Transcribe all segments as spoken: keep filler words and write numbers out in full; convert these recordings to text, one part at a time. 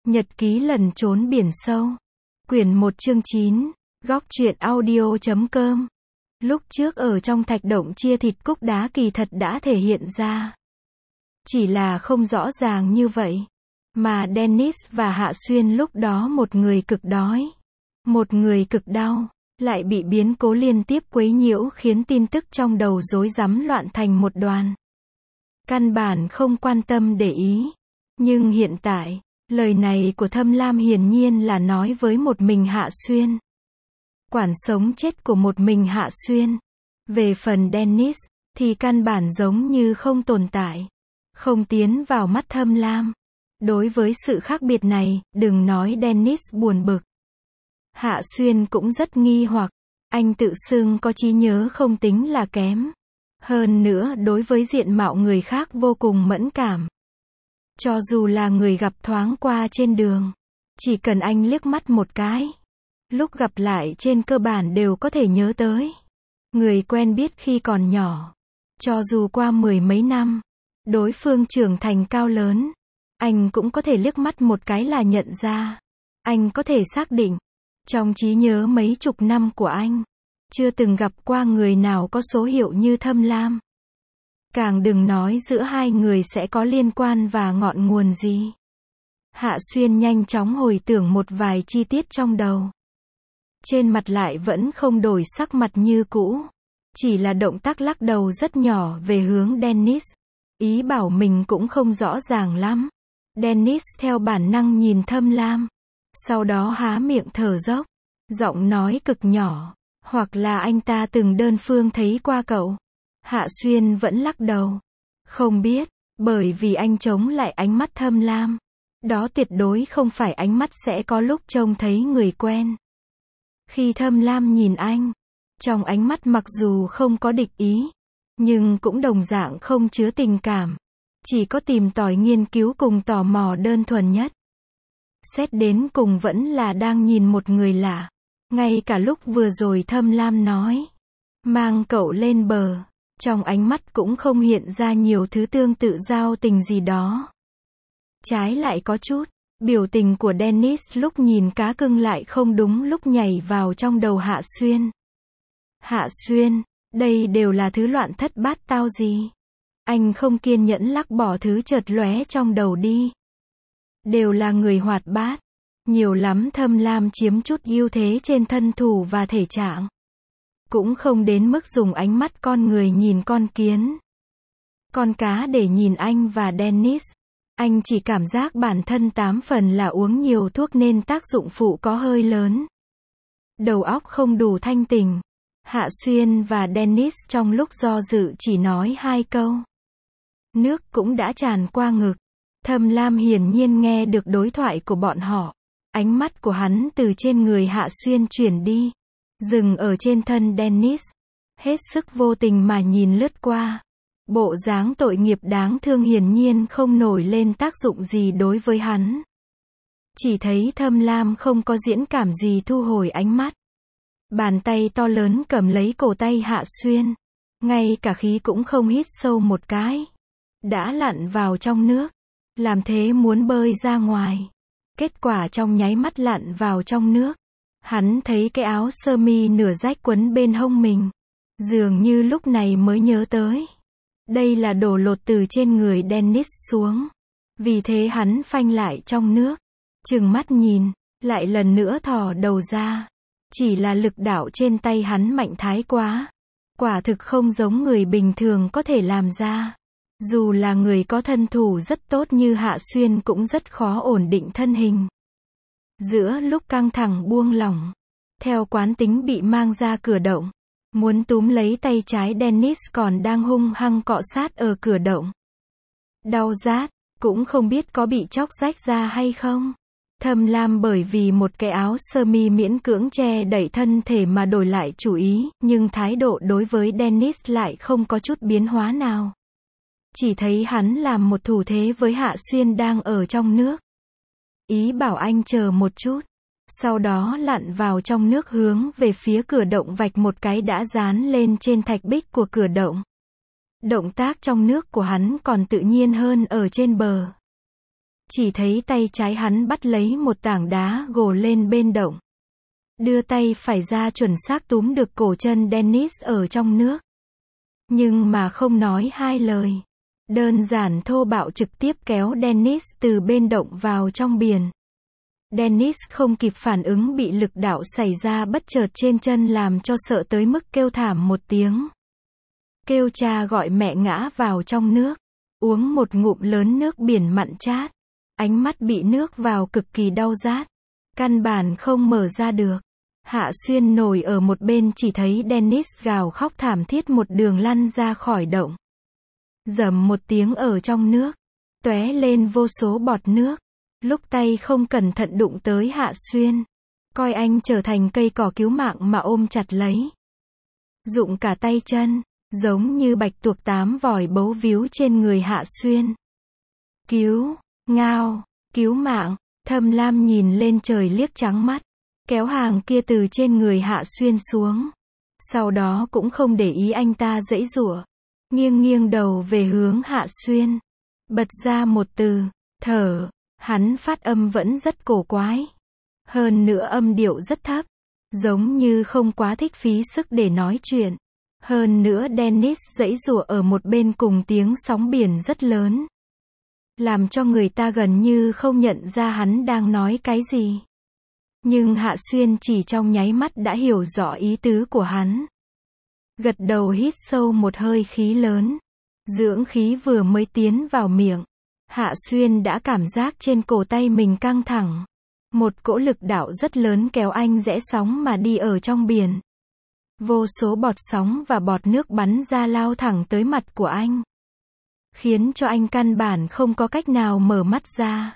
Nhật ký lần trốn biển sâu. Quyển một chương chín. Góc truyện audio chấm com. Lúc trước ở trong thạch động chia thịt cúc đá kỳ thật đã thể hiện ra. Chỉ là không rõ ràng như vậy. Mà Dennis và Hạ Xuyên lúc đó một người cực đói, một người cực đau, lại bị biến cố liên tiếp quấy nhiễu khiến tin tức trong đầu rối rắm loạn thành một đoàn. Căn bản không quan tâm để ý. Nhưng hiện tại, lời này của Thâm Lam hiển nhiên là nói với một mình Hạ Xuyên. Quản sống chết của một mình Hạ Xuyên. Về phần Dennis, thì căn bản giống như không tồn tại. Không tiến vào mắt Thâm Lam. Đối với sự khác biệt này, đừng nói Dennis buồn bực. Hạ Xuyên cũng rất nghi hoặc. Anh tự xưng có trí nhớ không tính là kém. Hơn nữa đối với diện mạo người khác vô cùng mẫn cảm. Cho dù là người gặp thoáng qua trên đường, chỉ cần anh liếc mắt một cái, lúc gặp lại trên cơ bản đều có thể nhớ tới. Người quen biết khi còn nhỏ. Cho dù qua mười mấy năm, đối phương trưởng thành cao lớn, anh cũng có thể liếc mắt một cái là nhận ra. Anh có thể xác định, trong trí nhớ mấy chục năm của anh, chưa từng gặp qua người nào có số hiệu như Thâm Lam. Càng đừng nói giữa hai người sẽ có liên quan và ngọn nguồn gì. Hạ Xuyên nhanh chóng hồi tưởng một vài chi tiết trong đầu. Trên mặt lại vẫn không đổi sắc mặt như cũ. Chỉ là động tác lắc đầu rất nhỏ về hướng Dennis. Ý bảo mình cũng không rõ ràng lắm. Dennis theo bản năng nhìn Thâm Lam. Sau đó há miệng thở dốc. Giọng nói cực nhỏ. Hoặc là anh ta từng đơn phương thấy qua cậu. Hạ Xuyên vẫn lắc đầu. Không biết, bởi vì anh chống lại ánh mắt Thâm Lam. Đó tuyệt đối không phải ánh mắt sẽ có lúc trông thấy người quen. Khi Thâm Lam nhìn anh, trong ánh mắt mặc dù không có địch ý, nhưng cũng đồng dạng không chứa tình cảm. Chỉ có tìm tòi nghiên cứu cùng tò mò đơn thuần nhất. Xét đến cùng vẫn là đang nhìn một người lạ. Ngay cả lúc vừa rồi Thâm Lam nói, mang cậu lên bờ. Trong ánh mắt cũng không hiện ra nhiều thứ tương tự giao tình gì đó. Trái lại có chút, biểu tình của Dennis lúc nhìn cá cưng lại không đúng lúc nhảy vào trong đầu Hạ Xuyên. Hạ Xuyên, đây đều là thứ loạn thất bát tao gì? Anh không kiên nhẫn lắc bỏ thứ chợt lóe trong đầu đi. Đều là người hoạt bát. Nhiều lắm Thâm Lam chiếm chút ưu thế trên thân thủ và thể trạng. Cũng không đến mức dùng ánh mắt con người nhìn con kiến. Con cá để nhìn anh và Dennis. Anh chỉ cảm giác bản thân tám phần là uống nhiều thuốc nên tác dụng phụ có hơi lớn. Đầu óc không đủ thanh tỉnh. Hạ Xuyên và Dennis trong lúc do dự chỉ nói hai câu. Nước cũng đã tràn qua ngực. Thâm Lam hiển nhiên nghe được đối thoại của bọn họ. Ánh mắt của hắn từ trên người Hạ Xuyên chuyển đi. Dừng ở trên thân Dennis. Hết sức vô tình mà nhìn lướt qua. Bộ dáng tội nghiệp đáng thương hiển nhiên không nổi lên tác dụng gì đối với hắn. Chỉ thấy Thâm Lam không có diễn cảm gì thu hồi ánh mắt. Bàn tay to lớn cầm lấy cổ tay Hạ Xuyên. Ngay cả khí cũng không hít sâu một cái. Đã lặn vào trong nước. Làm thế muốn bơi ra ngoài. Kết quả trong nháy mắt lặn vào trong nước. Hắn thấy cái áo sơ mi nửa rách quấn bên hông mình. Dường như lúc này mới nhớ tới. Đây là đổ lột từ trên người Dennis xuống. Vì thế hắn phanh lại trong nước. Trừng mắt nhìn. Lại lần nữa thò đầu ra. Chỉ là lực đạo trên tay hắn mạnh thái quá. Quả thực không giống người bình thường có thể làm ra. Dù là người có thân thủ rất tốt như Hạ Xuyên cũng rất khó ổn định thân hình. Giữa lúc căng thẳng buông lỏng, theo quán tính bị mang ra cửa động, muốn túm lấy tay trái Dennis còn đang hung hăng cọ sát ở cửa động. Đau rát, cũng không biết có bị chóc rách ra hay không. Thâm Lam bởi vì một cái áo sơ mi miễn cưỡng che đậy thân thể mà đổi lại chủ ý, nhưng thái độ đối với Dennis lại không có chút biến hóa nào. Chỉ thấy hắn làm một thủ thế với Hạ Xuyên đang ở trong nước. Ý bảo anh chờ một chút. Sau đó lặn vào trong nước hướng về phía cửa động vạch một cái đã dán lên trên thạch bích của cửa động. Động tác trong nước của hắn còn tự nhiên hơn ở trên bờ. Chỉ thấy tay trái hắn bắt lấy một tảng đá gồ lên bên động. Đưa tay phải ra chuẩn xác túm được cổ chân Dennis ở trong nước. Nhưng mà không nói hai lời. Đơn giản thô bạo trực tiếp kéo Dennis từ bên động vào trong biển. Dennis không kịp phản ứng bị lực đạo xảy ra bất chợt trên chân làm cho sợ tới mức kêu thảm một tiếng. Kêu cha gọi mẹ ngã vào trong nước. Uống một ngụm lớn nước biển mặn chát. Ánh mắt bị nước vào cực kỳ đau rát. Căn bản không mở ra được. Hạ Xuyên nổi ở một bên chỉ thấy Dennis gào khóc thảm thiết một đường lăn ra khỏi động. Rầm một tiếng ở trong nước. Tóe lên vô số bọt nước. Lúc tay không cẩn thận đụng tới Hạ Xuyên. Coi anh trở thành cây cỏ cứu mạng mà ôm chặt lấy. Dụng cả tay chân. Giống như bạch tuộc tám vòi bấu víu trên người Hạ Xuyên. Cứu, ngao, cứu mạng. Thâm Lam nhìn lên trời liếc trắng mắt. Kéo hàng kia từ trên người Hạ Xuyên xuống. Sau đó cũng không để ý anh ta giãy giụa. Nghiêng nghiêng đầu về hướng Hạ Xuyên. Bật ra một từ, thở. Hắn phát âm vẫn rất cổ quái. Hơn nữa âm điệu rất thấp. Giống như không quá thích phí sức để nói chuyện. Hơn nữa Dennis giãy giụa ở một bên cùng tiếng sóng biển rất lớn. Làm cho người ta gần như không nhận ra hắn đang nói cái gì. Nhưng Hạ Xuyên chỉ trong nháy mắt đã hiểu rõ ý tứ của hắn. Gật đầu hít sâu một hơi khí lớn. Dưỡng khí vừa mới tiến vào miệng. Hạ Xuyên đã cảm giác trên cổ tay mình căng thẳng. Một cỗ lực đạo rất lớn kéo anh rẽ sóng mà đi ở trong biển. Vô số bọt sóng và bọt nước bắn ra lao thẳng tới mặt của anh. Khiến cho anh căn bản không có cách nào mở mắt ra.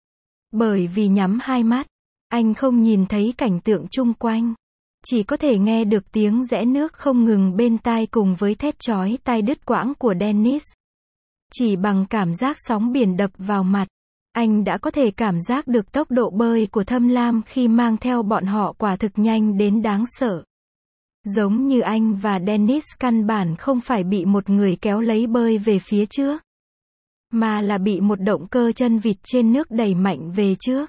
Bởi vì nhắm hai mắt, anh không nhìn thấy cảnh tượng chung quanh. Chỉ có thể nghe được tiếng rẽ nước không ngừng bên tai cùng với thét chói tai đứt quãng của Dennis. Chỉ bằng cảm giác sóng biển đập vào mặt, anh đã có thể cảm giác được tốc độ bơi của Thâm Lam khi mang theo bọn họ quả thực nhanh đến đáng sợ. Giống như anh và Dennis căn bản không phải bị một người kéo lấy bơi về phía trước, mà là bị một động cơ chân vịt trên nước đẩy mạnh về trước.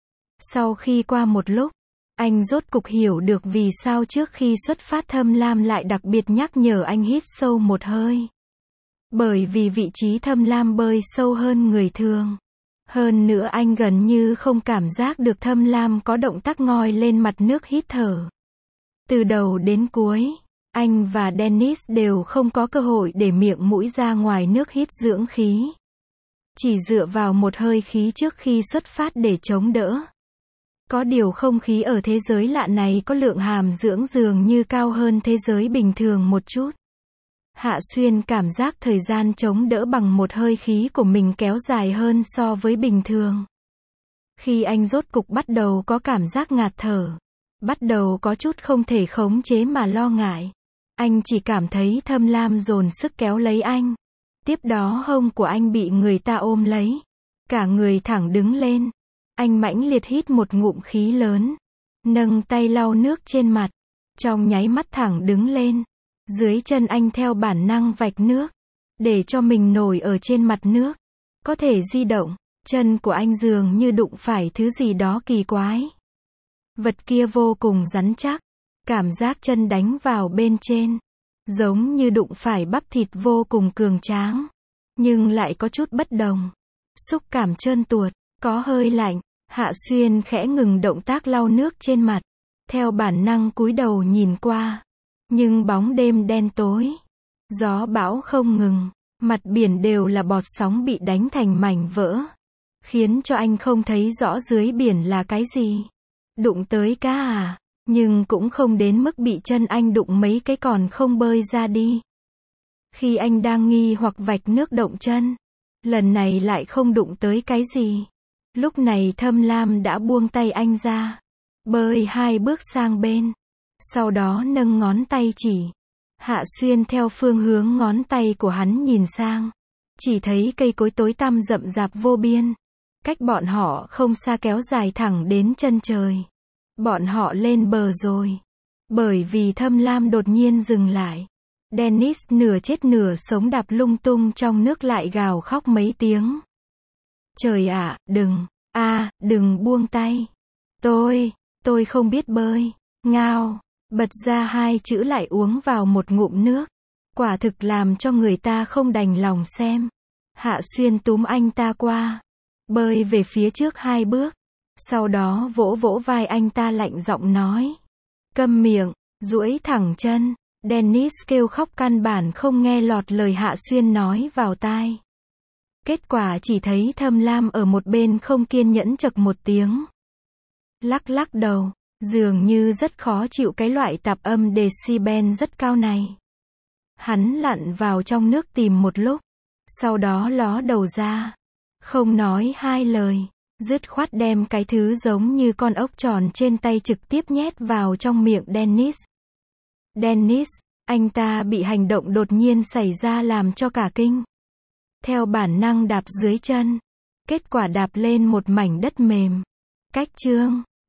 Sau khi qua một lúc, anh rốt cục hiểu được vì sao trước khi xuất phát Thâm Lam lại đặc biệt nhắc nhở anh hít sâu một hơi. Bởi vì vị trí Thâm Lam bơi sâu hơn người thường. Hơn nữa anh gần như không cảm giác được Thâm Lam có động tác ngoi lên mặt nước hít thở. Từ đầu đến cuối, anh và Dennis đều không có cơ hội để miệng mũi ra ngoài nước hít dưỡng khí. Chỉ dựa vào một hơi khí trước khi xuất phát để chống đỡ. Có điều không khí ở thế giới lạ này có lượng hàm dưỡng dường như cao hơn thế giới bình thường một chút. Hạ Xuyên cảm giác thời gian chống đỡ bằng một hơi khí của mình kéo dài hơn so với bình thường. Khi anh rốt cục bắt đầu có cảm giác ngạt thở, bắt đầu có chút không thể khống chế mà lo ngại. Anh chỉ cảm thấy Thâm Lam dồn sức kéo lấy anh. Tiếp đó hông của anh bị người ta ôm lấy. Cả người thẳng đứng lên. Anh mãnh liệt hít một ngụm khí lớn. Nâng tay lau nước trên mặt. Trong nháy mắt thẳng đứng lên. Dưới chân anh theo bản năng vạch nước. Để cho mình nổi ở trên mặt nước. Có thể di động. Chân của anh dường như đụng phải thứ gì đó kỳ quái. Vật kia vô cùng rắn chắc. Cảm giác chân đánh vào bên trên. Giống như đụng phải bắp thịt vô cùng cường tráng. Nhưng lại có chút bất đồng. Xúc cảm trơn tuột. Có hơi lạnh. Hạ Xuyên khẽ ngừng động tác lau nước trên mặt. Theo bản năng cúi đầu nhìn qua. Nhưng bóng đêm đen tối. Gió bão không ngừng. Mặt biển đều là bọt sóng bị đánh thành mảnh vỡ. Khiến cho anh không thấy rõ dưới biển là cái gì. Đụng tới cá à? Nhưng cũng không đến mức bị chân anh đụng mấy cái còn không bơi ra đi. Khi anh đang nghi hoặc vạch nước động chân. Lần này lại không đụng tới cái gì. Lúc này Thâm Lam đã buông tay anh ra. Bơi hai bước sang bên. Sau đó nâng ngón tay chỉ. Hạ Xuyên theo phương hướng ngón tay của hắn nhìn sang. Chỉ thấy cây cối tối tăm rậm rạp vô biên. Cách bọn họ không xa kéo dài thẳng đến chân trời. Bọn họ lên bờ rồi. Bởi vì Thâm Lam đột nhiên dừng lại. Dennis nửa chết nửa sống đạp lung tung trong nước lại gào khóc mấy tiếng. Trời ạ, đừng, a, đừng buông tay. Tôi, tôi không biết bơi. Ngao, bật ra hai chữ lại uống vào một ngụm nước. Quả thực làm cho người ta không đành lòng xem. Hạ Xuyên túm anh ta qua, bơi về phía trước hai bước. Sau đó vỗ vỗ vai anh ta lạnh giọng nói. Câm miệng, duỗi thẳng chân. Dennis kêu khóc căn bản không nghe lọt lời Hạ Xuyên nói vào tai. Kết quả chỉ thấy Thâm Lam ở một bên không kiên nhẫn chậc một tiếng. Lắc lắc đầu, dường như rất khó chịu cái loại tạp âm decibel rất cao này. Hắn lặn vào trong nước tìm một lúc, sau đó ló đầu ra, không nói hai lời, dứt khoát đem cái thứ giống như con ốc tròn trên tay trực tiếp nhét vào trong miệng Dennis. Dennis, anh ta bị hành động đột nhiên xảy ra làm cho cả kinh. Theo bản năng đạp dưới chân, kết quả đạp lên một mảnh đất mềm. Cách chương